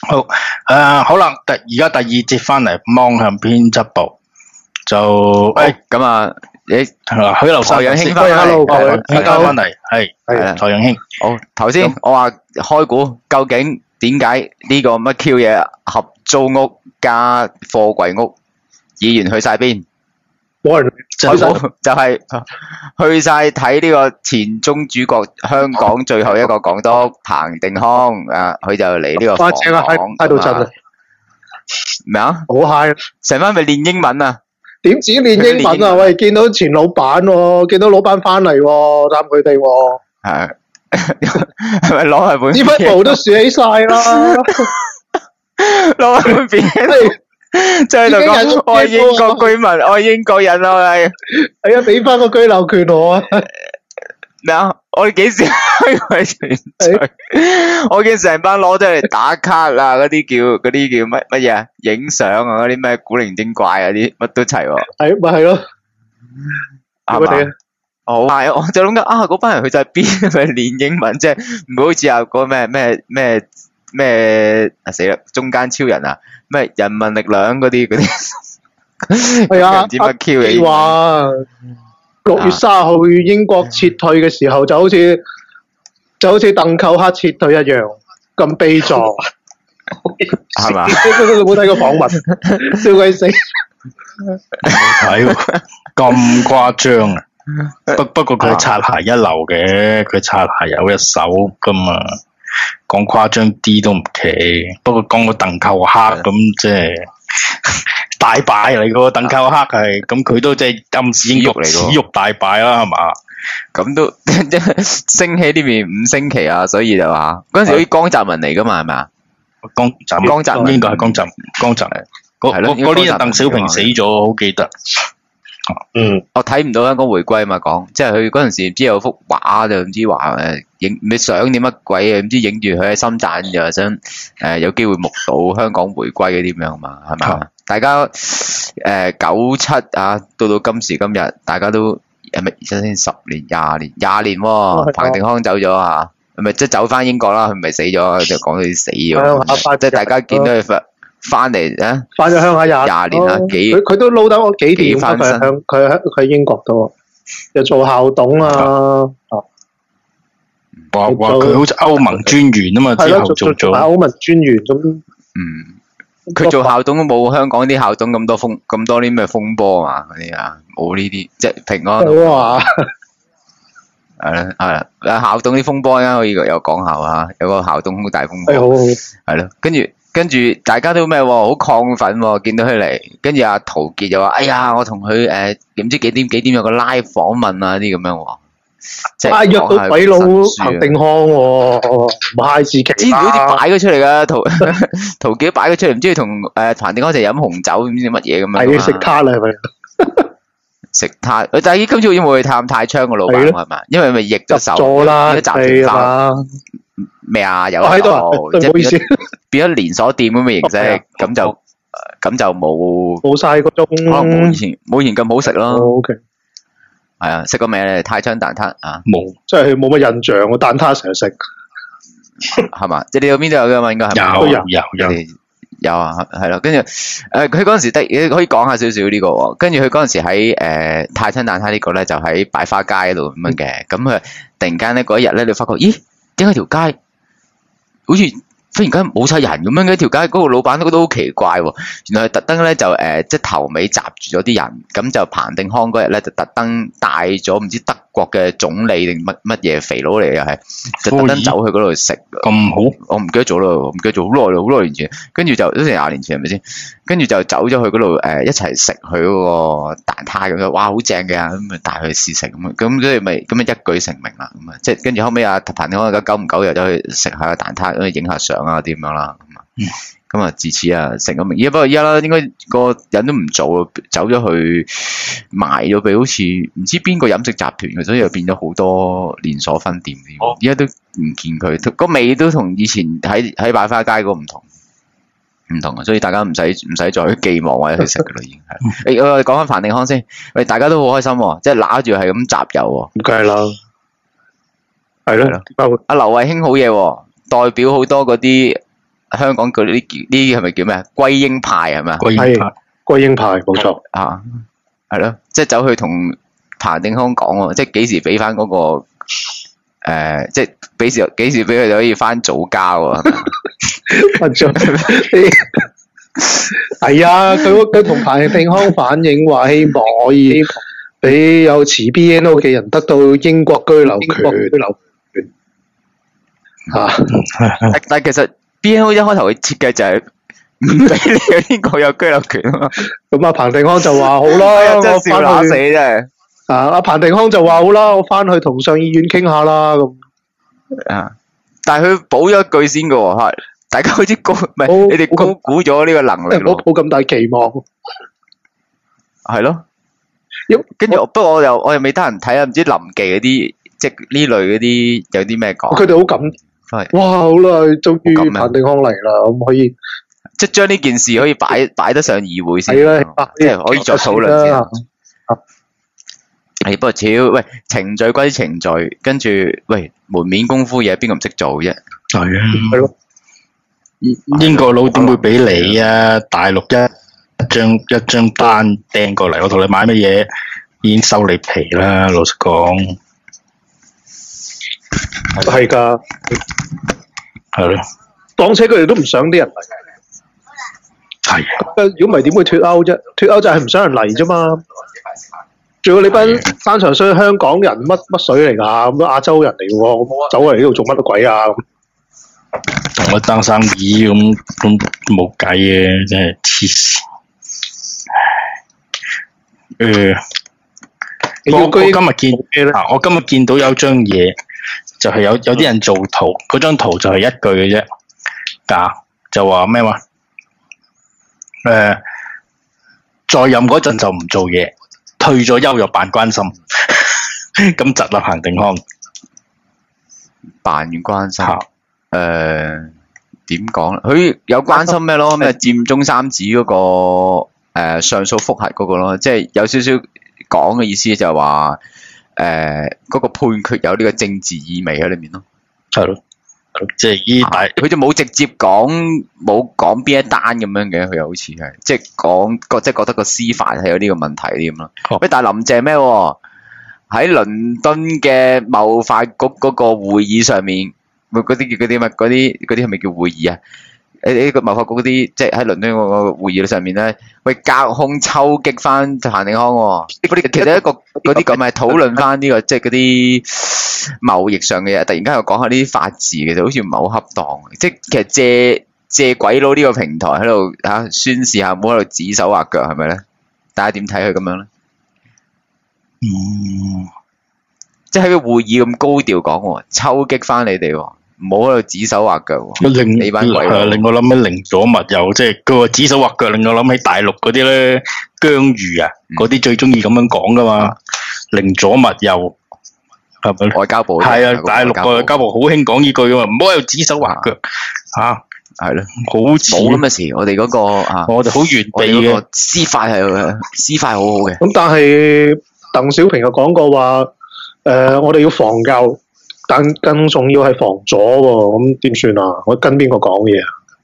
好，好啦，而家第二節翻嚟，望向編輯部就咁啊， 許留山財養兄翻 ，hello， 嚟， 大家翻嚟，係係財養兄。 好，頭先我話開估，究竟點解呢個乜 Q 嘢合租屋加貨櫃屋，議員去晒邊？ 冇人開估就係去晒睇呢個前中主角香港最後一個港督彭定康啊，佢就嚟呢個花正啊，嗨到震啊， 咩啊？ 好嗨啊！ 成班咪練英文啊？ 點止練英文啊？喂，見到前老闆喎，見到老闆翻嚟喎，探佢哋喎， 係係咪攞係本？ 支筆毛都豎起晒啦， 攞係本片嚟。即係度講，我係英國居民，我係英國人啊，係。 係啊，俾翻個居留權我啊！ 咩啊？我哋幾時開過團聚？我見成班攞咗嚟打卡啦，嗰啲叫乜嘢啊？影相啊，嗰啲咩古靈精怪啊，啲乜都齊喎。 係咪係咯？ 係嘛？好係，我就諗緊啊，嗰班人去晒邊？咪練英文啫，唔會好似有嗰咩死啦！中間超人啊，咩人民力量嗰啲係啊， 唔知乜 Q 嘅。 話6月30號英國撤退嘅時候，就好似鄧寇克撤退一樣咁悲壯， 係嘛？ 你冇睇過訪問，笑鬼死！ 睇喎，咁誇張啊！不過佢擦鞋一流嘅，佢擦鞋有一手噶嘛。講誇張啲都唔奇，不過講個鄧寇克咁即係大敗嚟個鄧寇克係，咁佢都即係暗示英國恥辱大敗啦，係嘛？ 咁都升起呢邊5星期啊，所以就話嗰陣時好似江澤民嚟噶嘛，係咪啊？江澤民應該係江澤民。嗰年鄧小平死咗，好記得。 我睇唔到香港回歸嘛，講即係佢嗰陣時唔知有幅畫就唔知話影咩相點乜鬼啊，唔知影住佢喺深圳又想有機會目睹香港回歸嗰啲咁樣嘛，係咪？大家97啊，到今時今日，大家都係咪先10年、20年喎？彭定康走咗啊，係咪即係走翻英國啦？佢唔係死咗，就講佢死咗，即係大家見到佢翻嚟啊！ 翻咗鄉下20 年啦， 佢都撈得我幾年，佢喺英國度又做校董啊！ 話佢好似歐盟專員啊嘛，之後做歐盟專員咁。 佢做校董都冇香港啲校董咁多啲咩風波啊嗰啲啊，冇呢啲即係平安。 哇！ 係啦，校董啲風波咧，可以有講下啊，有個校董好大風波，係咯，跟住大家都咩好亢奮喎，見到佢嚟，跟住阿陶傑就話：哎呀，我同佢唔知幾點有個 live 訪問啊啲咁樣喎，即係約到鬼佬彭定康喎，唔係自己好似擺咗出嚟噶，陶傑擺咗出嚟，唔知佢同彭定康就飲紅酒，唔知乜嘢咁樣。 係食撻啦，係咪？ 食撻，但係今次好似冇去探太昌個老闆係咪？因為咪易咗手， 咗啦， 集團化咩啊？有喺度， 唔好意思， 變咗連鎖店咁嘅形式，咁就冇晒嗰種， 可能冇以前咁好食咯。 OK， 係啊，食過未咧？太昌蛋撻啊， 冇， 真係冇乜印象喎。蛋撻成日食， 係嘛？即係你嗰邊都有噶嘛？應該係咪？有啊，係咯，跟住佢嗰陣時可以講下少少呢個喎，跟住佢嗰陣時喺太昌蛋撻呢個咧就喺擺花街度咁樣嘅，咁佢突然間咧嗰一日咧你發覺，咦，點解條街好似忽然間冇晒人咁樣嘅？條街嗰個老闆都好奇怪喎，原來係特登咧就即係頭尾閘住咗啲人，咁就彭定康嗰日咧就特登帶咗唔知德國嘅總理定乜嘢肥佬嚟又係，就特登走去嗰度食。 咁好？我唔記得咗啦，唔記得咗好耐年前，跟住就都成20年前係咪先？跟住就走咗去嗰度一齊食佢嗰個蛋撻咁樣，哇好正嘅，咁咪帶佢去試食咁所以咪咁咪一舉成名啦，咁啊即係跟住後尾阿彭定康久唔久又走去食下個蛋撻，咁影下相啊點樣啦，咁啊自此啊成個名。不過而家啦，應該個人都唔做，走咗去賣咗俾好似唔知邊個飲食集團嘅，所以又變咗好多連鎖分店。而家都唔見佢個味都同以前喺擺花街嗰個唔同啊，所以大家唔使再寄望或者去食噶啦，已經係。我哋講翻彭定康先，喂，大家都好開心喎，即係揦住係咁集郵喎。 梗係啦，係咯。 阿劉慧卿好嘢喎，代表好多嗰啲香港嗰啲係咪叫咩啊？歸英派係咪啊？ 歸英派冇錯啊，係咯，即係走去同彭定康講喎，即係幾時俾翻嗰個即係幾時俾佢哋可以翻祖家喎？ 係啊，佢同彭定康反映話，希望可以俾有持 BNO 嘅人得到英國居留權。 但其實 BNO 一開頭嘅設計就係唔俾你喺英國有居留權啊嘛。 咁啊，彭定康就話好啦，我真係笑乸死真係。 阿彭定康就話好啦，我翻去同上議院傾下啦咁。 啊！但係佢補咗一句先嘅喎，大家好似高唔係你哋高估咗呢個能力咯。 冇咁大期望。 係咯。跟住不過我又未得閒睇啊，唔知林記嗰啲即係呢類嗰啲有啲咩講？ 佢哋好感。哇！好啦，終於彭定康嚟啦，咁可以即係將呢件事可以擺得上議會先， 係啦， 即係可以再討論先。不過喂，程序歸程序，跟住喂門面功夫嘢，邊個唔識做啫？ 係啊， 係咯。 英國佬點會俾你啊？大陸一張單掟過嚟，我同你買乜嘢已經收你皮啦。老實講， 係㗎， 係咯。 況且佢哋都唔想啲人嚟。 係。 如果唔係點會脫歐啫？脫歐就係唔想人嚟啫嘛。仲有你班山長水香港人乜水嚟㗎？咁亞洲人嚟喎，咁走嚟呢度做乜鬼啊？ 同我爭生意咁冇計嘅，真係黐線。我今日見到有張嘢，就係有啲人做圖，嗰張圖就係一句嘅啫，就話咩話？在任嗰陣就唔做嘢，退咗休又扮關心，咁窒啦彭定康。 扮關心。點講咧？佢有關心咩咯？咩佔中三子嗰個上訴覆核嗰個咯，即係有少少講嘅意思就係話嗰個判決有呢個政治意味喺裏面咯。 係咯，即係依大佢就冇直接講冇講邊一單咁樣嘅，佢又好似係即係講即係覺得個司法係有呢個問題啲咁咯。喂，但係林鄭咩喎？喺倫敦嘅貿發局嗰個會議上面。嗰啲叫嗰啲乜？嗰啲係咪叫會議啊？呢個貿發局嗰啲，即係喺倫敦嗰個會議上面咧，喂隔空抽擊翻彭定康喎。嗰啲其實一個嗰啲咁係討論翻呢個即係嗰啲貿易上嘅嘢，突然間又講下呢啲法治嘅，就好似唔係好恰當。即係其實借鬼佬呢個平台喺度宣示下，唔好喺度指手畫腳，係咪咧？大家點睇佢咁樣咧？即係喺個會議咁高調講，抽擊翻你哋，唔好喺度指手畫腳。 你班鬼令我諗起寧左密右，即係佢話指手畫腳，令我諗起大陸嗰啲咧姜瑜啊，嗰啲最中意咁樣講噶嘛。寧左密右，係咪？ 外交部係啊，大陸個外交部好興講呢句噶嘛，唔好喺度指手畫腳嚇。係咯，好似冇咁嘅事。我哋嗰個我哋好完備嘅司法好好嘅。 咁但係鄧小平又講過話。我哋要防右，但更重要係防左喎。咁點算啊？我跟邊個講嘢啊？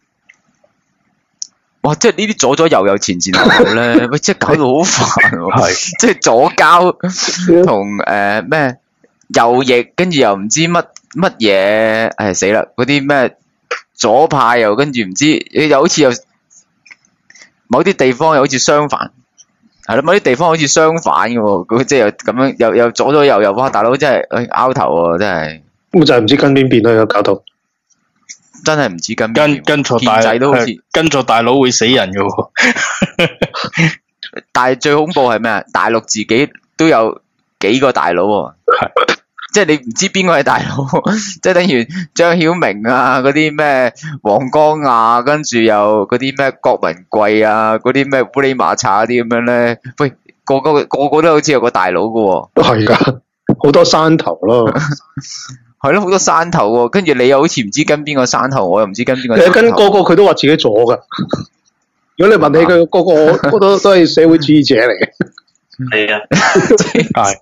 哇！即係呢啲左右前後後咧，喂，即係搞到好煩喎。係，即係左膠同咩右翼，跟住又唔知乜嘢，死啦！嗰啲咩左派又跟住唔知，又好似有某啲地方又好似相反。係咯，某啲地方好似相反嘅喎，佢即係又咁樣，又左右，哇！大佬真係拗頭喎，真係。咁就係唔知跟邊邊咯，搞到。 真係唔知跟邊邊。 跟錯大仔都好似跟錯大佬會死人嘅喎。 但係最恐怖係咩啊？大陸自己都有幾個大佬喎。係。即係你唔知邊個係大佬，即係等於張曉明啊，嗰啲咩黃光亞，跟住又嗰啲咩郭文貴啊，嗰啲咩烏里馬查啲咁樣咧，喂，個個都好似有個大佬嘅喎。 係㗎，好多山頭咯。 係咯，好多山頭喎，跟住你又好似唔知跟邊個山頭，我又唔知跟邊個。 你跟個佢都話自己左㗎。如果你問起佢，個都係社會主義者嚟嘅。 係啊，係。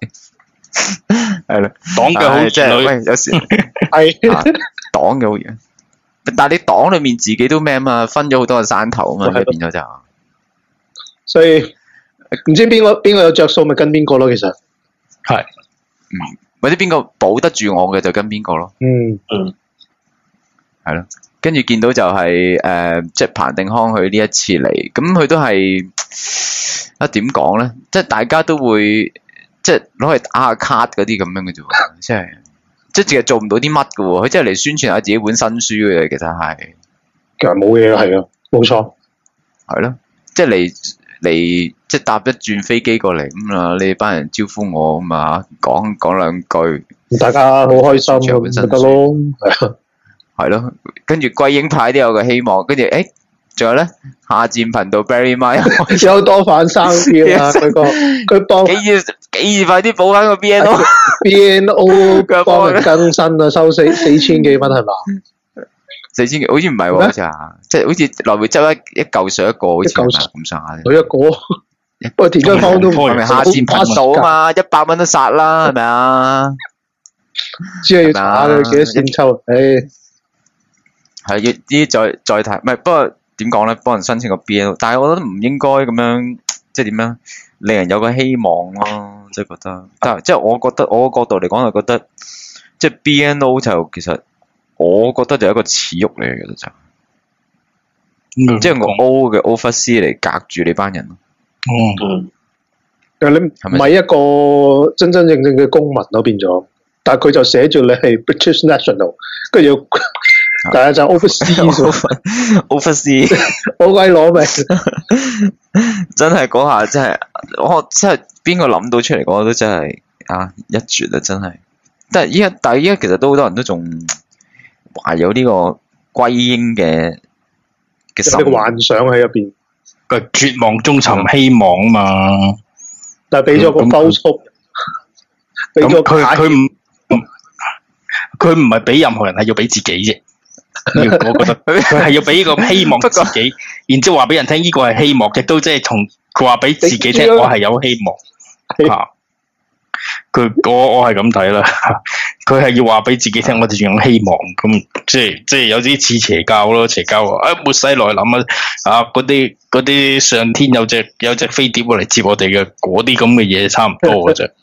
係啦，黨嘅好處， 喂，有時係黨嘅好嘢。 但係你黨裏面自己都咩啊嘛，分咗好多個山頭啊嘛， 係咯變咗就所以唔知邊個有着數咪跟邊個咯，其實。 係或者邊個保得住我嘅就跟邊個咯， 嗯， 係咯。跟住見到就係、即係彭定康佢呢一次嚟，咁佢都係點講咧？即係大家都會即係攞嚟打下卡嗰啲咁樣嘅啫喎，即係淨係做唔到啲乜嘅喎，佢真係嚟宣傳下自己本新書嘅，其實係其實冇嘢啦，係啊，冇錯。 係咯，即係嚟即係搭一轉飛機過嚟咁啊！你班人招呼我咁啊，講兩句， 大家好開心咁本身咪得咯，係啊。 係咯。跟住龜鷹派都有個希望，跟住仲有咧下戰頻道 Barry My 有多反生啲啊！佢幫幾易快啲補翻個 BNO BNO 幫人更新啊，收四千幾蚊係嘛 ？4000幾好似唔係喎， 咩好似啊，即係好似來回執一嚿水一個，好似係咪咁上下啫？ 佢一個，不過田家芳都唔係咪下戰頻道啊嘛？100蚊都殺啦，係咪啊？ 只係要查佢幾多錢抽，唉， 係要啲再睇，唔係不過點講咧？幫人申請個 BNO，但係我覺得唔應該咁樣，即係點樣令人有個希望咯，即係覺得。但係即係我覺得我個角度嚟講，就覺得即係 BNO 就其實我覺得就係一個恥辱嚟嘅就。即係我 O 嘅 oversea 嚟隔住你班人咯。 你唔係一個真真正正嘅公民咯，變咗。但係佢就寫住你係 British national， 跟住但係就 overseas， 好鬼攞命。 真係嗰下真係，我真係邊個諗到出嚟嗰都真係一絕啊！真係。但係依家其實都好多人都仲懷有呢個歸英嘅心， 有個幻想喺入邊。 個絕望中尋希望啊嘛。 但係俾咗個包束，俾咗佢唔係俾任何人，係要俾自己啫。我覺得佢係要俾個希望自己，然之後話俾人聽呢個係希望，亦都即係從佢話俾自己聽，我係有希望嚇。我係咁睇啦，佢係要話俾自己聽，我哋仲有希望。咁即係有啲似邪教咯，邪教末世來臨啊！嗰啲上天有隻飛碟過嚟接我哋嘅嗰啲咁嘅嘢，差唔多嘅啫。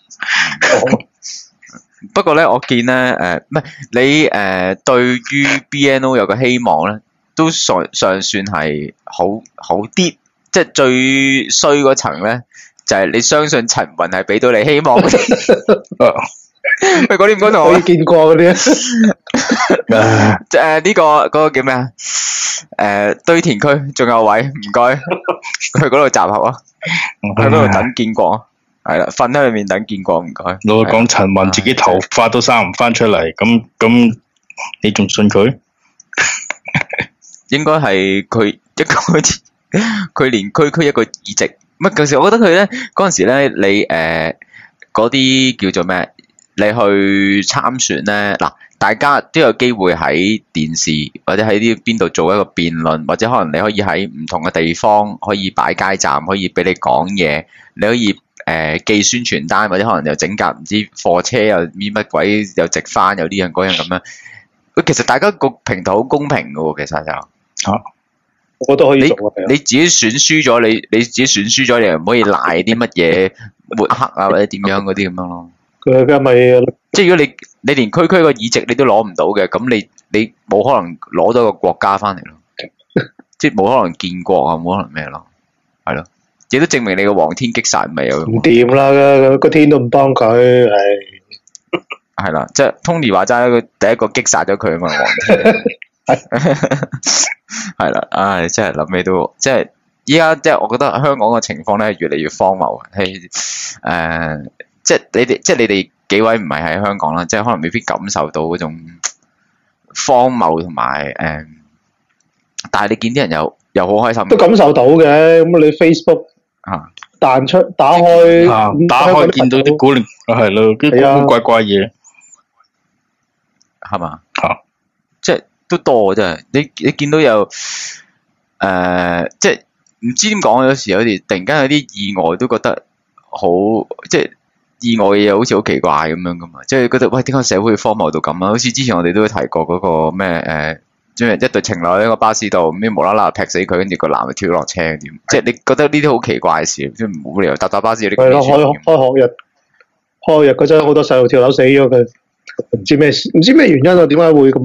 不過咧，我見咧唔係你對於 BNO 有個希望咧，都尚算係好啲。即係最衰嗰層咧，就係你相信陳雲係俾到你希望嗰啲。喂，嗰啲唔該同我見過嗰啲。 呢個嗰個叫咩啊？堆填區仲有位，唔該，去嗰度集合啊！去嗰度等建國啊！係啦，瞓喺裏面等建國，唔該。 我講陳雲自己頭髮都生唔翻出嚟，咁你仲信佢？ 應該係佢一個好似佢連區一個議席。乜嗰時我覺得佢咧嗰陣時咧，你嗰啲叫做咩？你去參選咧，嗱，大家都有機會喺電視或者喺啲邊度做一個辯論，或者可能你可以喺唔同嘅地方可以擺街站，可以俾你講嘢，你可以寄宣傳單，或者可能又整架唔知貨車又乜鬼又直翻，又呢樣嗰樣咁樣。其實大家個平台好公平嘅喎，其實就我都可以做啊。 你自己選輸咗，你自己選輸咗，你又唔可以賴啲乜嘢抹黑啊，或者點樣嗰啲咁樣咯。 佢咪即係如果你連區個議席你都攞唔到嘅，咁你冇可能攞到個國家翻嚟咯。即係冇可能建國啊，冇可能咩咯，係咯。亦都證明你個皇天擊殺咪有唔掂啦，個天都唔幫佢， 係啦。即係 Tony 話齋，佢第一個擊殺咗佢啊嘛，皇天。係啦，唉，真係諗起都，即係依家即係我覺得香港嘅情況咧越嚟越荒謬，係即係你哋幾位唔係喺香港啦，即係可能未必感受到嗰種荒謬同埋但係你見啲人又好開心， 都感受到嘅。咁你 Facebook 彈出打開見到啲古靈係咯，啲古古怪怪嘢係嘛？即係都多真係，你見到有即係唔知點講，有時突然間有啲意外，都覺得好即係意外嘅嘢，好似好奇怪咁樣噶嘛。即係覺得喂，點解社會荒謬到咁啊？好似之前我哋都提過嗰個咩即係一對情侶喺個巴士度，咁無啦啦劈死佢，跟住個男嘅跳落車點？即係你覺得呢啲好奇怪嘅事，即係冇理由搭巴士有啲咁係咯， 嘅事。 開學嗰陣好多細路跳樓死咗佢，唔知咩原因啊？點解會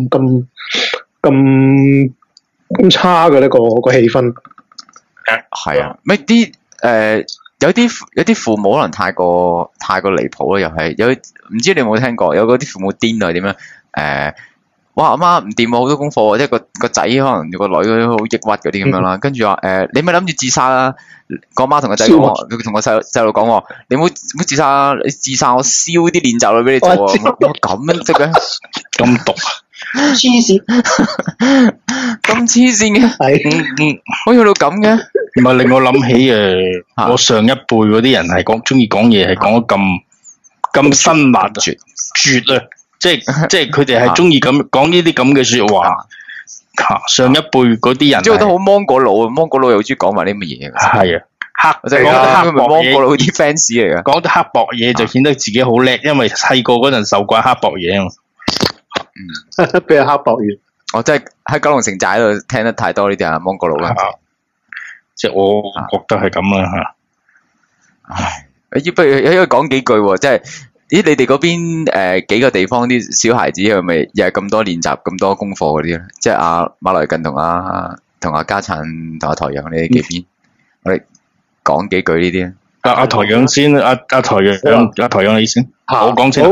咁差嘅呢個氣氛？ 係啊，咪啲有啲父母可能太過離譜啦，又係有唔知你有冇聽過？有嗰啲父母癲啊點樣哇阿媽唔掂喎，好多功課，即係個仔可能個女好抑鬱嗰啲咁樣啦，跟住話你咪諗住自殺啦！個媽同個仔講，佢同個細路講喎，你唔好自殺啦！你自殺我燒啲練習嚟俾你做啊！我咁樣識嘅， 咁毒黐線， 咁黐線嘅， 係可以去到咁嘅。 唔係令我諗起我上一輩嗰啲人係中意講嘢係講得咁辛辣絕啊！即係佢哋係中意咁講呢啲咁嘅説話。上一輩嗰啲人即係覺得好芒果佬啊！芒果佬又好中意講埋啲乜嘢嘅。 係啊， 我就講得黑芒果佬啲 fans 嚟嘅。 講得刻薄嘢就顯得自己好叻，因為細個嗰陣受慣刻薄嘢啊嘛。 俾人刻薄完。 我真係喺九龍城寨度聽得太多呢啲啊芒果佬啊！ 即係我覺得係咁啦嚇。 唉，不如講幾句喎，即係你哋嗰邊幾個地方啲小孩子係咪又係咁多練習咁多功課嗰啲咧？即係阿馬來近同阿家燦同阿台陽你哋幾邊？我哋講幾句呢啲啊。 阿台陽先，阿台陽你先，我講先。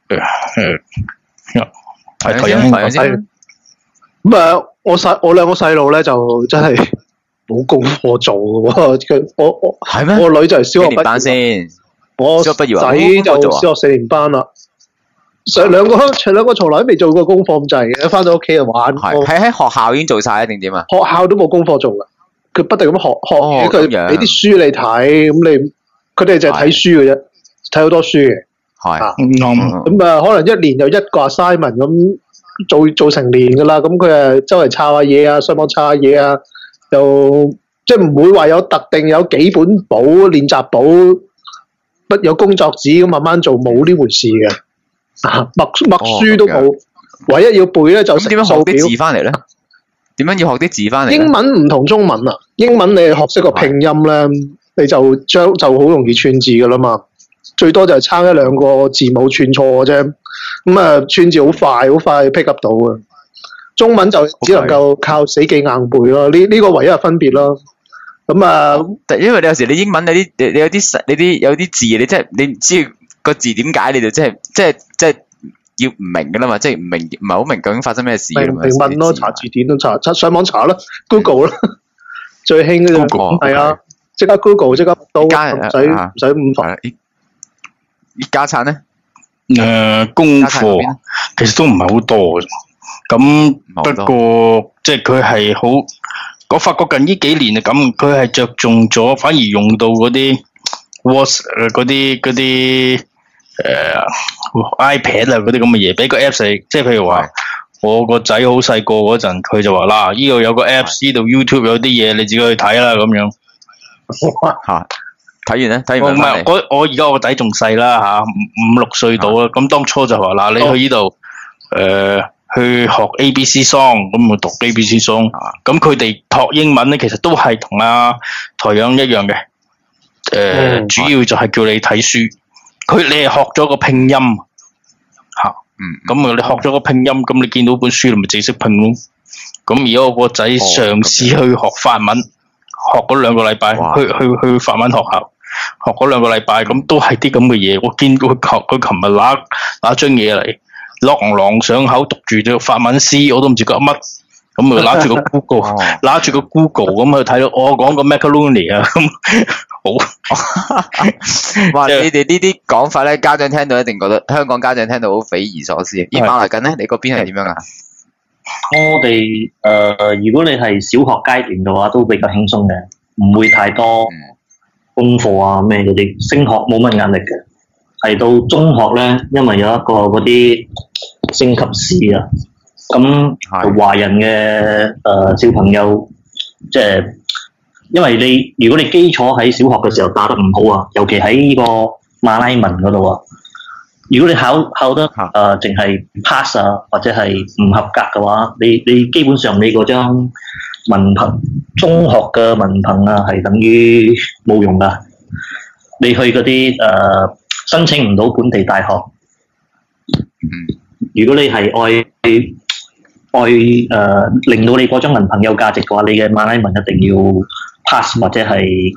台陽先。 咁啊，我兩個細路咧就真係冇功課做嘅喎。我係咩？ 我女就係小學班先。 我仔就小學4年班啦，兩個從來都未做過功課咁滯嘅，翻到屋企就玩。 係喺學校已經做晒定點啊？ 學校都冇功課做噶，佢不停咁學嘢，佢俾啲書你睇，咁佢哋就係睇書嘅啫，睇好多書嘅。 係咁啊，可能一年有一個 assignment 咁做成年噶啦，咁佢啊周圍抄下嘢啊，上網抄下嘢啊，又即係唔會話有特定有幾本簿練習簿。不有工作紙咁慢慢做，冇呢回事嘅，默書都冇，唯一要背咧就點樣學啲字翻嚟咧？點樣要學啲字翻嚟？ 英文唔同中文啊，英文你學識個拼音咧，你就好容易串字噶啦嘛，最多就係差一兩個字母串錯嘅啫，咁啊串字好快 pick up 到啊，中文就只能夠靠死記硬背咯，呢個唯一嘅分別咯。咁啊， 因為你有時你英文你有啲字，你真係你唔知個字點解，你就即係要唔明噶啦嘛，即係唔係好明究竟發生咩事。明問咯，查字典都查上網查啦 ，Google 啦，最興嘅 Google 係啊，即刻 Google 即刻到，唔使咁煩。 家產咧？ 功課其實都唔係好多嘅，咁不過即係佢係好。我發覺近呢幾年啊咁，佢係着重咗，反而用到嗰啲 嗰啲iPad 啊嗰啲咁嘅嘢，俾個 Apps 你，即係譬如話我個仔好細個嗰陣，佢就話嗱，呢度有個 Apps，呢度 YouTube 有啲嘢，你自己去睇啦咁樣。 嚇！睇完咧，睇完唔係我而家我個仔仲細啦嚇，5-6歲到啦，咁當初就話嗱，你去呢度去學 ABC song， 咁咪讀 ABC song。咁佢哋學英文咧，其實都係同阿台陽一樣嘅。主要就係叫你睇書。你係學咗個拼音嚇。咁你學咗個拼音，咁你見到本書，你咪自己識拼咯。咁而家我個仔嘗試去學法文，學嗰2個禮拜，去法文學校學嗰2個禮拜，咁都係啲咁嘅嘢。我見佢琴日拿張嘢嚟。朗上口讀住隻法文詩，我都唔知講乜，咁啊拿住個 Google 咁去睇到我講個 macaroni 啊，咁好。 哇！你哋呢啲講法咧，家長聽到一定覺得香港家長聽到好匪夷所思。馬來近咧，你嗰邊係點樣啊？ 我哋如果你係小學階段嘅話，都比較輕鬆嘅，唔會太多功課啊咩嗰啲，升學冇乜壓力嘅。係到中學咧，因為有一個嗰啲升級試啊，咁華人嘅小朋友，即係因為如果你基礎喺小學嘅時候打得唔好啊，尤其喺呢個馬拉文嗰度啊， 如果你考得淨係 pass 啊，或者係唔合格嘅話，你基本上你嗰張文憑中學嘅文憑啊，係等於冇用噶。你去嗰啲申請唔到本地大學，如果你係愛令到你嗰張文憑有價值嘅話，你嘅馬來文一定要 pass 或者係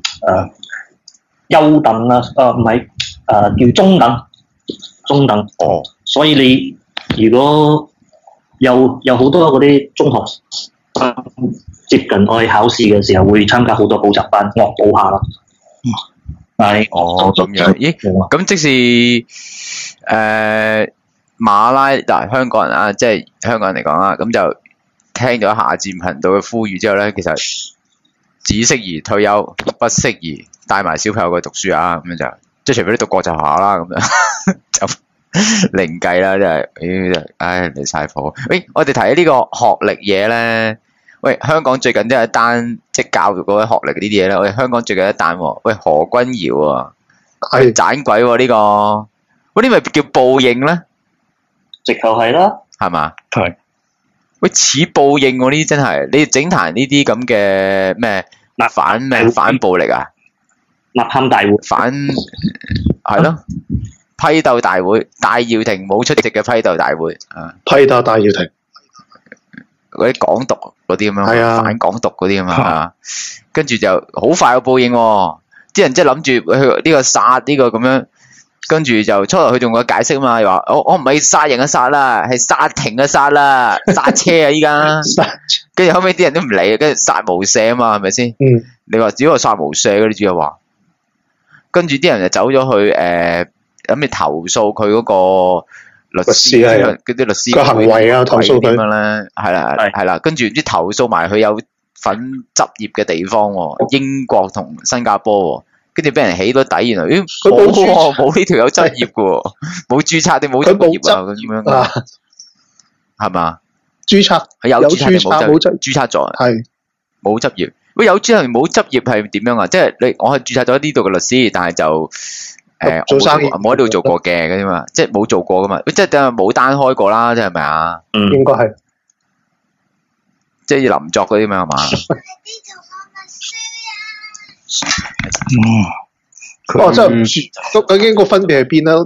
優等啦，唔係叫中等。 哦， 所以你如果有好多嗰啲中學生接近愛考試嘅時候，會參加好多補習班惡補下啦。係咁樣，咦？咁即是馬拉嗱香港人啊，即係香港人嚟講啦，咁就聽咗下佔頻道嘅呼籲之後咧，其實只適宜退休，不適宜帶埋小朋友去讀書啊，咁樣就即係除非你讀國際學校啦，咁樣就另計啦，真係，唉離晒譜。喂，我哋睇呢個學歷嘢咧，喂，香港最近都有一單即係教育嗰啲學歷呢啲嘢咧，我哋香港最近有一單喎，喂何君堯啊，係盞鬼喎呢個，嗰啲咪叫報應咧？ 直頭係啦， 係嘛？ 係。 喂，似報應嗰啲真係，你整壇呢啲咁嘅咩反暴力啊？ 吶喊大會反係咯，批鬥大會，戴耀廷冇出席嘅批鬥大會啊！ 批鬥戴耀廷嗰啲港獨嗰啲咁樣， 係啊反港獨嗰啲咁啊，跟住就好快有報應喎，啲人即係諗住佢呢個殺呢個咁樣。跟住就初頭佢仲有解釋嘛，又話我唔係殺人嘅殺啦，係剎停嘅剎啦，剎車啊依家。跟住後尾啲人都唔理，跟住殺無赦啊嘛，係咪先？ 嗯。 你話只係殺無赦嗰啲主要話，跟住啲人就走咗去諗住投訴佢嗰個律師啊，嗰啲律師個行為啊，投訴佢點樣咧？係啦，跟住唔知投訴埋佢有份執業嘅地方喎，英國同新加坡喎。跟住俾人起咗底，原來佢冇呢條友執業嘅喎，冇註冊定冇執業啊咁樣嘅，係嘛？ 註冊係有註冊定冇註冊咗？ 係冇執業。喂，有註冊定冇執業係點樣啊？即係我係註冊咗呢度嘅律師，但係就做生意冇喺度做過嘅嗰啲嘛，即係冇做過噶嘛。即係冇單開過啦，即係咪啊？ 應該係， 即係林作嗰啲嘛係嘛？ 我真係唔知究竟個分別喺邊啦。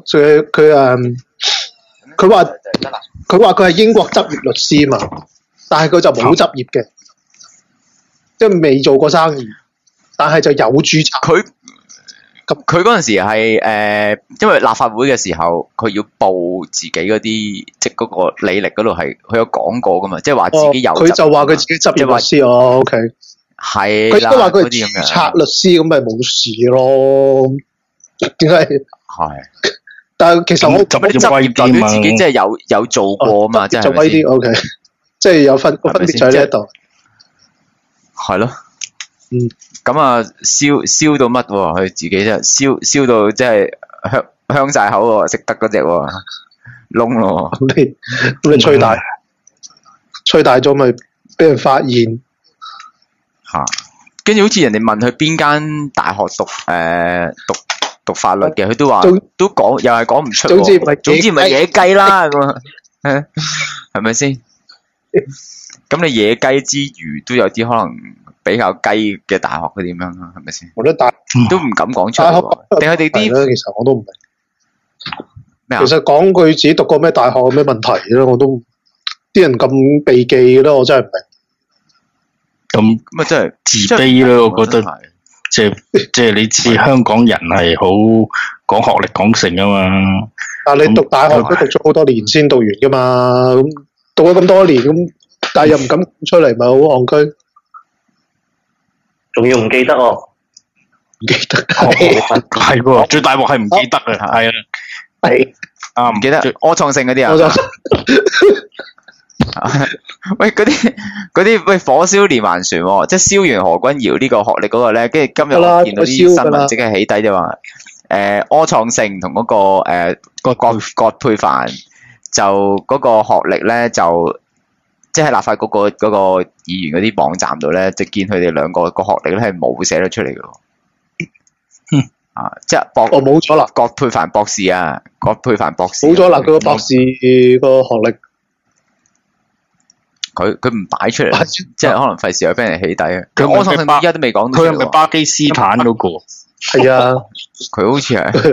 佢話佢係英國執業律師嘛，但係佢就冇執業嘅，即係未做過生意，但係就有註冊。 佢嗰陣時係因為立法會嘅時候，佢要報自己嗰啲即係嗰個履歷嗰度係佢有講過噶嘛，即係話自己有。佢就話佢自己執業律師OK。 係佢都話佢係註冊律師，咁咪冇事咯？點解？係。但係其實我執業代表自己即係有做過啊嘛，即係就威啲 OK， 即係有分別喺呢一度。 係咯。咁啊，燒到乜喎？佢自己真係燒到即係香晒口喎，食得嗰隻喎，燶咯。 咁你吹大咗咪俾人發現？ 跟住好似人哋問佢邊間大學讀法律嘅，佢都話都講，又係講唔出。總之咪野雞啦咁啊，係咪先？咁你野雞之餘，都有啲可能比較雞嘅大學佢點樣啊？係咪先？我覺得都唔敢講出嚟。定係哋啲？ 其實我都唔明。 咩啊？ 其實講佢自己讀過咩大學有咩問題咧？我都啲人咁避忌咧，我真係唔明。 咁啊，真係自卑啦！我覺得，即係你知香港人係好講學歷講成啊嘛。但係你讀大學都讀咗好多年先讀完噶嘛，咁讀咗咁多年，咁但係又唔敢出嚟，咪好戇居。 仲要唔記得哦？ 唔記得係喎，最大鑊係唔記得啊！係啊， 係啊，唔記得柯創盛嗰啲啊。喂，嗰啲喂火燒連環船喎，即係燒完何君堯呢個學歷嗰個咧，跟住今日我見到啲新聞即刻起底就話，柯創盛同嗰個葛珮帆就嗰個學歷咧就即係立法局嗰個議員嗰啲網站度咧，就見佢哋兩個個學歷咧係冇寫得出嚟嘅喎。 啊，即係哦冇咗啦， 葛珮帆博士啊，葛珮帆博士冇咗啦，佢個博士個學歷。 佢唔擺出嚟擺， 即係可能費事有俾人起底啊。 佢柯創盛依家都未講到出嚟喎， 佢係咪巴基斯坦嗰個？ 係啊， 佢好似係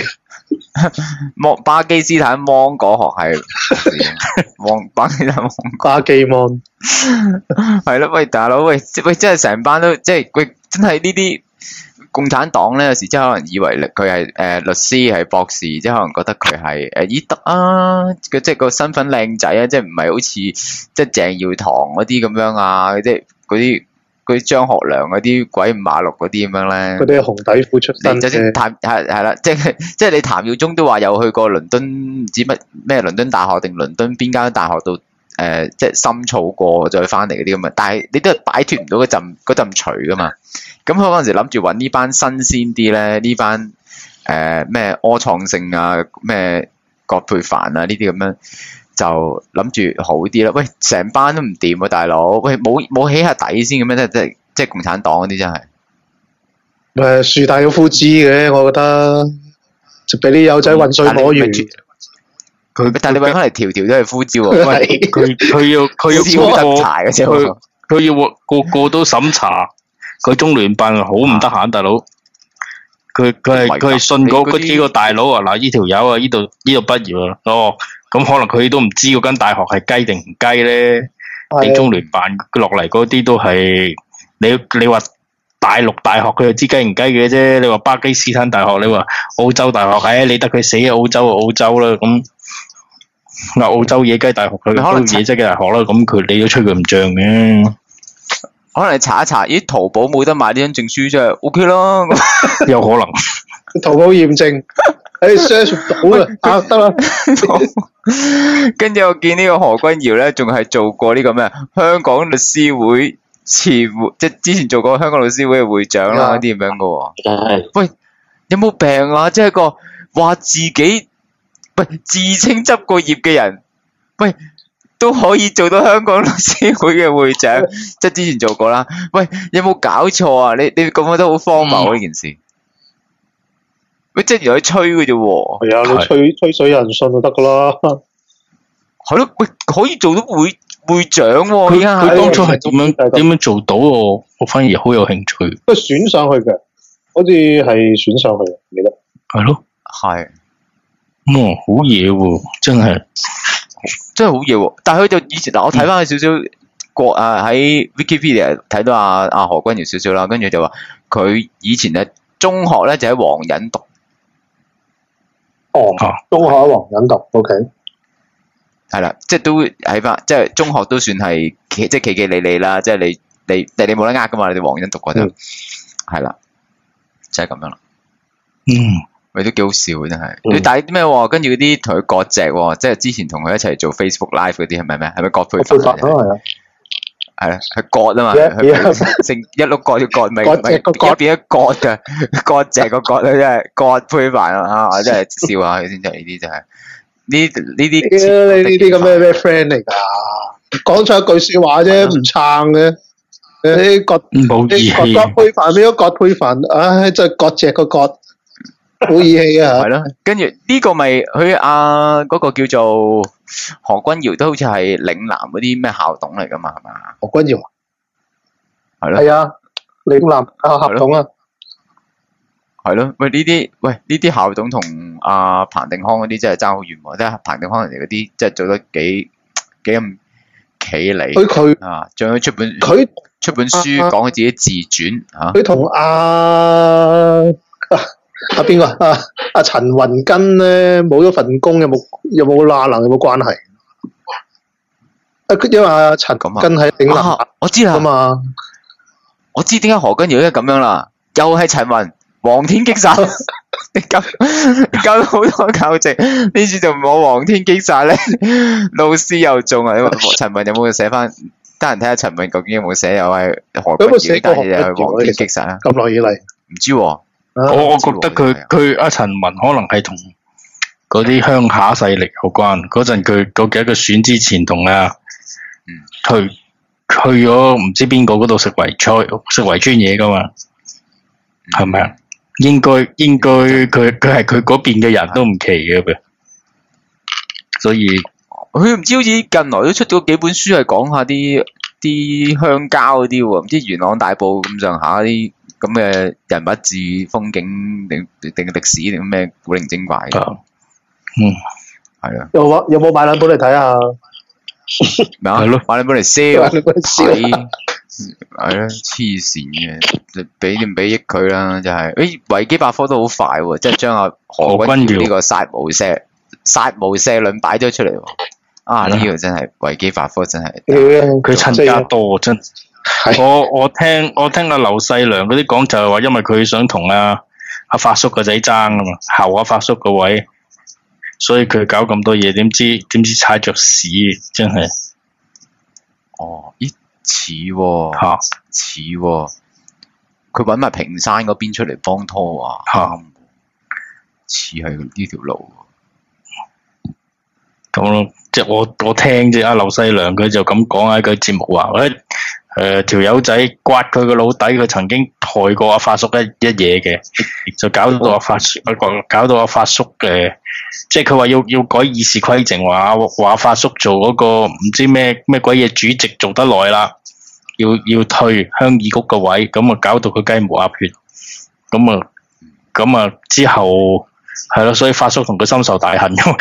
係巴基斯坦芒果學系巴基斯坦芒果巴基芒。 係咯，喂大佬，喂，真係成班都即係喂，真係呢啲共產黨咧，有時真係可能以為佢係律師係博士，即係可能覺得佢係醫德啊，佢即係個身份靚仔啊，即係唔係好似即係鄭耀堂嗰啲咁樣啊，即係嗰啲張學良嗰啲鬼五馬六嗰啲咁樣咧。 嗰啲係紅底褲出身你就算嘅。 係啦，即係你譚耀宗都話有去過倫敦，唔知乜咩倫敦大學定倫敦邊間大學度即係深造過再翻嚟嗰啲咁啊，但係你都係擺脱唔到嗰陣除噶嘛。咁佢嗰陣時諗住揾呢班新鮮啲咧，呢班咩柯創盛啊，咩葛珮帆啊呢啲咁樣，就諗住好啲啦。喂，成班都唔掂啊，大佬！喂，冇起下底先咁樣，即係共產黨嗰啲真係。 樹大有枯枝嘅，我覺得就俾啲友仔混水摸魚。 但係你揾翻嚟條條都係呼召喎。 喂，佢要燒得柴嘅啫喎。 佢要個個都審查。佢中聯辦好唔得閒，大佬。佢係信嗰幾個大佬啊！嗱，呢條友啊，呢度畢業啊。哦，咁可能佢都唔知嗰間大學係雞定唔雞咧。你中聯辦落嚟嗰啲都係你話大陸大學佢就知雞唔雞嘅啫。你話巴基斯坦大學，你話澳洲大學，理得佢死啊！澳洲啊澳洲啦，咁澳洲野雞大學佢可能野雞嘅大學啦，咁你都吹佢唔脹嘅。 可能你查一查，咦？淘寶冇得買呢張證書啫 ，OK 咯。 有可能。 淘寶驗證，search 到啦，得啦。 跟住我見呢個何君堯咧，仲係做過呢個咩香港律師會前會，即係之前做過香港律師會嘅會長啦，啲咁樣嘅喎。喂，有冇病啊？即係個話自己自稱執過業嘅人，喂。都可以做到香港律師會嘅會長，即係之前做過啦。喂，有冇搞錯啊？你咁覺得好荒謬呢件事？喂，即係原來吹嘅啫喎。 係啊，你吹水人信就得噶啦。 係咯，喂，可以做到會長喎。 佢當初係點樣做到？我反而好有興趣。 佢選上去嘅，好似係選上去嘅，記得。 係咯。 係。 好嘢喎！真係好嘢喎！但係佢就以前嗱，我睇翻佢少少喺 Wikipedia 睇到阿何君堯少少啦，跟住就話佢以前咧中學咧就喺黃隱讀。 中學喺黃隱讀 ，OK。係啦，即係都喺翻，即係中學都算係即係企理理啦，即係你冇得呃噶嘛，你哋黃隱讀嗰陣係啦，就係咁樣啦。佢都幾好笑嘅真係，但係咩喎？跟住嗰啲同佢割席喎，即係之前同佢一齊做 Facebook Live 嗰啲係咪咩？係咪葛珮帆？係啦，係割啊嘛，成一碌割要割，咪而家變咗割嘅，割席個割啊，真係葛珮帆啊！真係笑下佢先，就呢啲真係呢啲咁咩 friend 嚟㗎？講錯一句説話啫，唔撐嘅。你葛珮帆變咗葛珮帆，唉，真係割席個割。好義氣啊！ 係咯，跟住呢個咪佢嗰個叫做何君堯都好似係嶺南嗰啲咩校董嚟噶嘛，係嘛？ 何君堯係咯， 係啊，嶺南校董啊， 係咯。喂，呢啲校董同彭定康嗰啲真係爭好遠喎，即係彭定康人哋嗰啲真係做得幾咁企理。 佢仲要出本書講佢自己自傳嚇。 佢同邊個阿陳雲根咧冇咗份工，有冇罅能有冇關係？因為阿陳雲根喺嶺南， 我知啦嘛， 我知點解何君堯而家咁樣啦，又係陳雲黃天擊殺，搞到好多教職，呢次就冇黃天擊殺咧，老師又中啊！陳雲有冇寫翻？得閒睇下陳雲究竟有冇寫又係何君堯，但係又係黃天擊殺啊！ 咁耐以嚟唔知喎。 我覺得佢阿陳雲可能係同嗰啲鄉下勢力有關。嗰陣佢嗰幾個選之前同去咗唔知邊個嗰度食圍村嘢噶嘛，係咪啊？ 應該佢係佢嗰邊嘅人都唔奇嘅噃，所以佢唔知好似近來都出咗幾本書係講下啲鄉郊嗰啲喎，唔知元朗大埔咁上下啲咁嘅人物志、風景定歷史定咩古靈精怪嘅。係啊。 有冇買兩本嚟睇下？ 咩啊？ 係咯， 買兩本嚟買兩本嚟燒睇。係啦，黐線嘅，俾唔俾益佢啦，就係、維基百科都好快喎，即係將阿何君堯呢個殺無赦論擺咗出嚟喎。啊！呢、個真係維基百科真係， 佢趁家多真。我聽阿劉細良嗰啲講就係話，因為佢想同阿發叔個仔爭啊嘛，後阿發叔個位，所以佢搞咁多嘢，點知踩着屎，真係。 哦，咦似喎， 嚇似喎，佢揾埋屏山嗰邊出嚟幫拖啊， 嚇似係呢條路。 咁咯，即係我聽啫，阿劉細良佢就咁講喺個節目話，條友仔刮佢個老底，佢曾經害過阿發叔一嘢嘅，就搞到阿發叔嘅，即係佢話要改議事規程，話發叔做嗰個唔知咩鬼嘢主席做得耐啦，要退鄉議局個位，咁啊搞到佢雞毛鴨血，咁啊之後係咯，所以發叔同佢深仇大恨咁。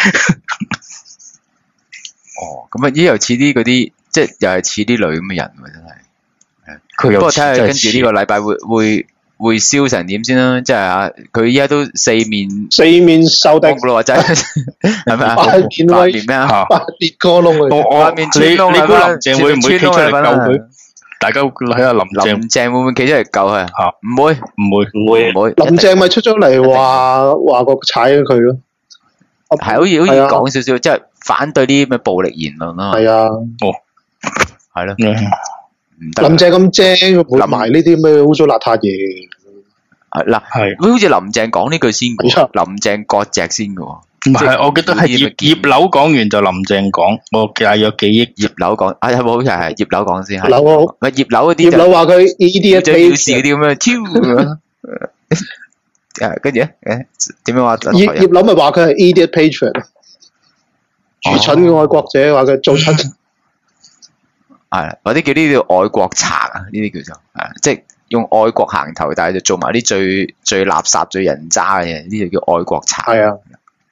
哦，咁啊，又似啲嗰啲，即係又係似啲女咁嘅人喎，真係。 佢不過睇下跟住呢個禮拜會燒成點先啦，即係啊，佢依家都四面受敵咯，真係係咪啊？ 八面咩啊？ 八面哥窿八面穿窿你估林鄭會唔會企出嚟救佢？大家睇下林鄭會唔會企出嚟救佢啊？唔會。 林鄭咪出咗嚟話個踩咗佢咯， 係好似講少少，即係反對啲咩暴力言論咯。 係啊， 係咯。 林鄭咁精，唔會埋呢啲咩污糟邋遢嘢。 嗱，係好似林鄭講呢句先嘅喎，林鄭割席先嘅喎。 唔係，我記得係葉劉講完就林鄭講，我大約記憶。葉劉講，有冇好似係葉劉講先？ 劉唔係葉劉嗰啲。 葉劉話佢 idiot 表示嗰啲咁樣，超跟住咧，點樣話？ 葉劉咪話佢係 idiot patriot，愚蠢嘅愛國者，話佢做蠢。 係，或者叫呢啲叫愛國賊啊，呢啲叫做即係用愛國行頭，但係就做埋啲最垃圾、最人渣嘅嘢，呢就叫愛國賊。 係啊。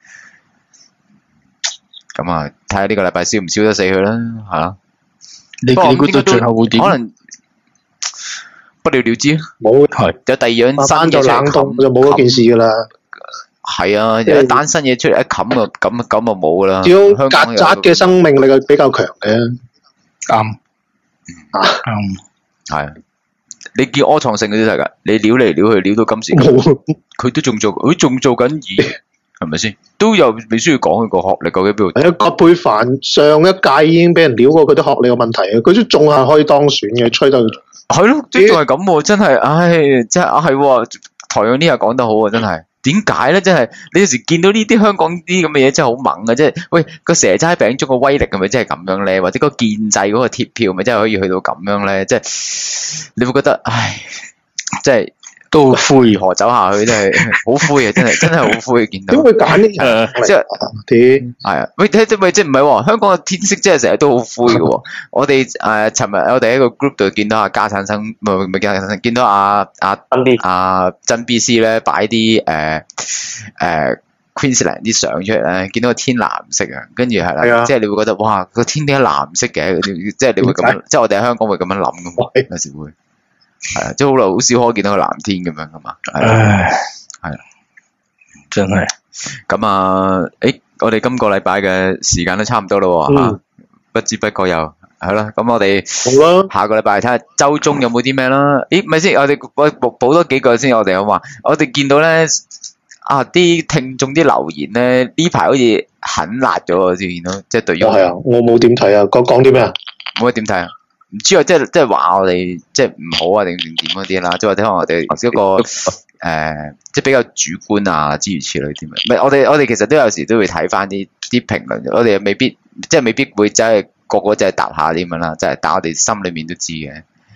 咁啊，睇下呢個禮拜燒唔燒得死佢啦，係啦。 你估到最後會點？ 可能不了了之。 冇係有第二樣新就冷凍就冇嗰件事噶啦。 係啊，有一單新嘢出嚟一冚啊，咁就冇噶啦。 只要曱甴嘅生命力係比較強嘅。 啱。 係。你見柯創盛嗰啲係㗎，你撩嚟撩去撩到今時，佢都仲做緊嘢。係咪先？都有你需要講佢個學歷究竟邊度？ 係啊，葛珮帆上一屆已經俾人撩過佢啲學歷有問題啊，佢都仲係可以當選嘅，吹到係咯，都仲係咁喎，真係，唉，真係係喎，台長呢日講得好啊，真係。點解咧？真係你有時見到呢啲香港啲咁嘅嘢真係好猛啊！即係喂個蛇齋餅糭個威力係咪真係咁樣咧？或者個建制嗰個鐵票咪真係可以去到咁樣咧？即係你會覺得唉，即係。都灰河走下去真係好灰啊！真係好灰，見到點會揀呢人？ 即係啲係啊！喂，即係唔係喎？香港嘅天色真係成日都好灰嘅喎。我哋尋日我哋喺個 group 度見到阿家產生，唔係家產生，見到阿曾 B C 咧擺啲Queensland 啲相出嚟咧，見到個天藍色啊，跟住係啦，即係你會覺得哇個天點解藍色嘅？即係你會咁樣，即係我哋喺香港會咁樣諗嘅嘛，有時會。係啊，即係好耐好少可見到個藍天咁樣噶嘛。唉，係真係。 咁啊，我哋今個禮拜嘅時間都差唔多咯喎，不知不覺又係啦。咁我哋下個禮拜睇下週中有冇啲咩啦。咪先，我哋補多幾句先。我哋好話，我哋見到咧啲聽眾啲留言咧，呢排好似狠辣咗啊！見到即係對於係啊，我冇點睇啊，講啲咩啊？ 冇乜點睇啊？唔知啊，即係話我哋即係唔好啊，定點嗰啲啦，即係或者可能我哋一個即係比較主觀啊，諸如此類啲咩？唔係我哋其實都有時都會睇翻啲評論，我哋未必會真係個個就係答下啲咁啦，即係但我哋心裏面都知嘅。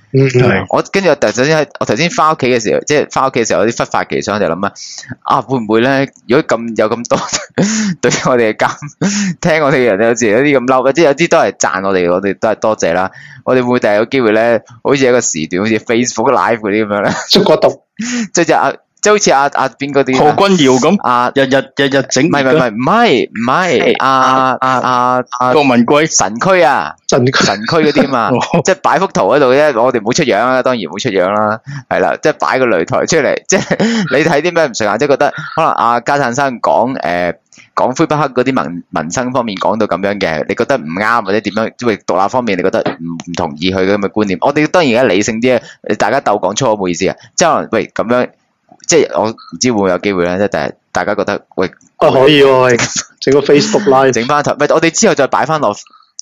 係我跟住我頭先翻屋企嘅時候，即係翻屋企嘅時候有啲忽發奇想，我就諗會唔會咧？如果有咁多對我哋嘅聽我哋嘅人，有時有啲咁嬲，即係有啲都係讚我哋都係多謝啦。我哋會唔會第日有機會咧，好似一個時段，好似 Facebook Live 嗰啲咁樣咧， 中國讀即係好似阿邊嗰啲何君堯咁，日日整， 唔係郭文貴神區啊，神區嗰啲嘛，即係擺幅圖喺度啫，我哋唔好出樣啦，當然唔好出樣啦，係啦，即係擺個擂台出嚟，即係你睇啲咩唔順眼，即係覺得可能阿家燦生講魁北克嗰啲民生方面講到咁樣嘅，你覺得唔啱或者點樣，即係獨立方面你覺得唔同意佢咁嘅觀念，我哋當然而家理性啲啊，大家鬥講粗口冇意思啊，即係可能喂咁樣。即係我唔知會唔會有機會咧，即係大家覺得喂， 可以喎，整個 Facebook Live， 整翻台，唔係我哋之後再擺翻落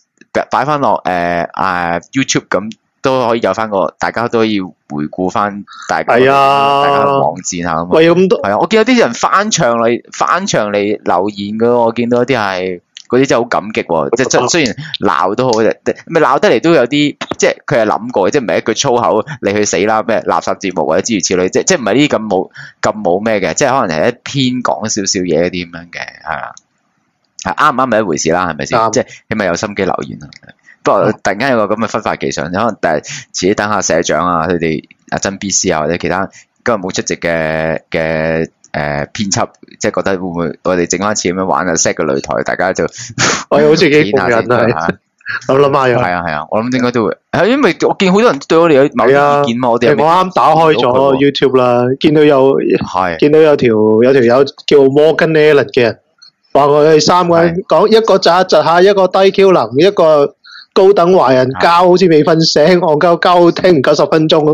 YouTube 咁，都可以有翻個，大家都要回顧翻大家網戰下咁。 喂，咁多係啊，我見有啲人翻牆嚟留言噶，我見到啲係。嗰啲真係好感激喎，即係雖然鬧都好，咪鬧得嚟都有啲，即係佢係諗過，即係唔係一句粗口你去死啦咩垃圾節目或者諸如此類，即係唔係呢啲咁冇咩嘅，即係可能係一篇講少少嘢嗰啲咁樣嘅，係啊，係啱唔啱係一回事啦，係咪先？即係起碼有心機留言啊。不過突然間有個咁嘅忽發奇想，可能但係遲啲等下社長啊，佢哋阿曾 BC 啊或者其他今日冇出席嘅編輯，即係覺得會唔會我哋整翻次咁樣玩啊 set 個擂台，大家就我好似幾過癮啊！諗下又係啊，我諗應該都會係，因為我見好多人對我哋有某啲意見嘛，我哋我啱打開咗 YouTube 啦，見到有條友叫 Morgan Allen 嘅人，話我哋三個人講一個窒下，一個低 Q 能，一個高等華人交，好似未瞓醒，戇鳩交聽唔夠10分鐘咯。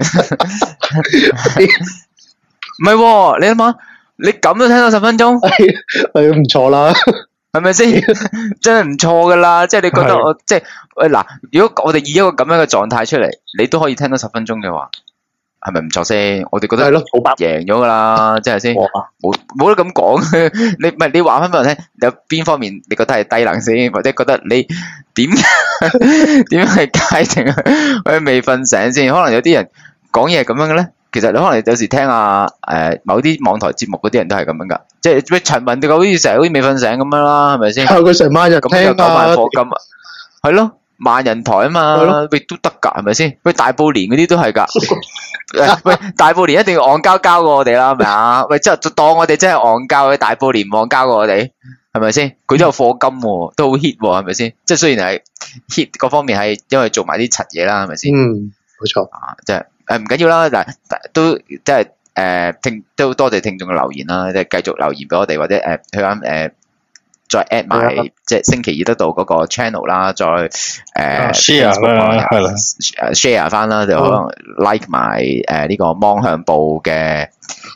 唔係喎，你諗下。你咁都聽到10分鐘， 係唔錯啦， 係咪先？真係唔錯噶啦，即係你覺得我即係嗱，如果我哋以一個咁樣嘅狀態出嚟，你都可以聽到10分鐘嘅話，係咪唔錯先？我哋覺得係咯，好贏咗噶啦，即係先，冇得咁講。你話翻俾我聽，有邊方面你覺得係低能先，或者覺得你點係階定啊？佢未瞓醒先，可能有啲人講嘢係咁樣嘅咧。其實你可能有時聽下某啲網台節目嗰啲人都係咁樣噶，即係陳文好似成日好似未瞓醒咁樣啦，係咪先？佢成晚人聽啊， 咁9萬課金啊，係咯，萬人台啊嘛，喂都得㗎，係咪先？喂大埔連嗰啲都係㗎，喂大埔連一定要戇交過我哋啦，係咪啊？喂即係當我哋真係戇交嘅大埔連戇交過我哋，係咪先？佢都有課金喎，都好 hit 喎，係咪先？即係雖然係 hit 嗰方面係因為做埋啲柒嘢啦，係咪先？ 嗯，冇錯啊，即係。唔緊要啦，但都即係都多謝聽眾嘅留言啦，即係繼續留言俾我哋，或者去啱再 at 埋即係星期二得到嗰個 channel 啦，再 share 啦，係啦 ，share 翻啦，就可能 like 埋呢個芒向報嘅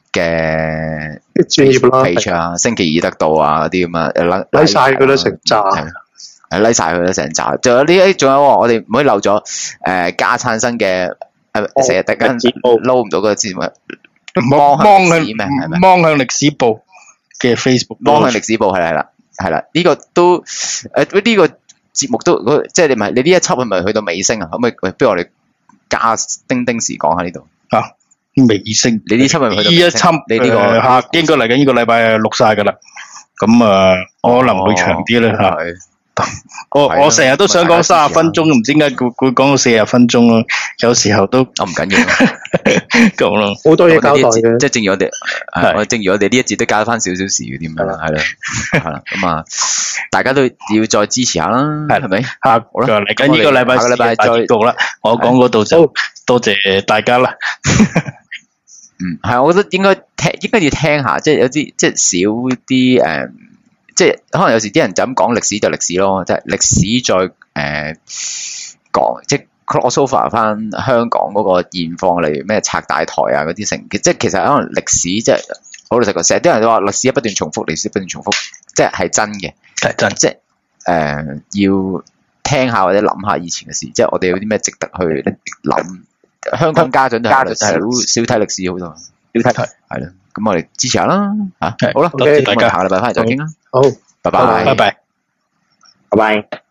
專業啦 page 啊，星期二得到啊嗰啲咁啊 ，like 晒佢都成扎。 拉晒佢啦成扎，仲有我哋唔可以漏咗家燦生嘅。成日突然間撈唔到個字幕，芒向歷史報嘅 Facebook， 芒向歷史報係啦，呢個都呢個節目都即係你呢一輯係咪去到尾聲啊？可唔可以不如我哋加丁時講下呢度啊？尾聲， 你呢輯係咪去到呢一輯？你呢個應該嚟緊呢個禮拜錄晒㗎啦。咁可能會長啲咧嚇。我成日都想講30分鐘，唔知點解會講到40分鐘咯。有時候都唔緊要， 咁咯。 好多嘢交代嘅， 即係正如我哋呢一節都加翻少少時嘅點樣啦，係啦，咁啊，大家都要再支持下啦，係咪？好啦， 嚟緊呢個禮拜再讀啦。我講嗰度就多謝大家啦。 係，我覺得應該要聽下，即係有啲即係少啲即係可能有時啲人就咁講歷史就歷史咯，即係歷史再講即係 crossover 翻香港嗰個現況，例如咩拆大台啊嗰啲成，即係其實可能歷史即係好老實講，成日啲人都話歷史不斷重複，歷史不斷重複，即係真嘅，係真，即係要聽下或者諗下以前嘅事，即係我哋有啲咩值得去諗。香港家長都係少睇歷史好多，少睇係咯。咁我哋支持下啦嚇，好啦，多謝大家，下個禮拜翻嚟再傾啦。 好， 拜拜， 拜拜， 拜拜。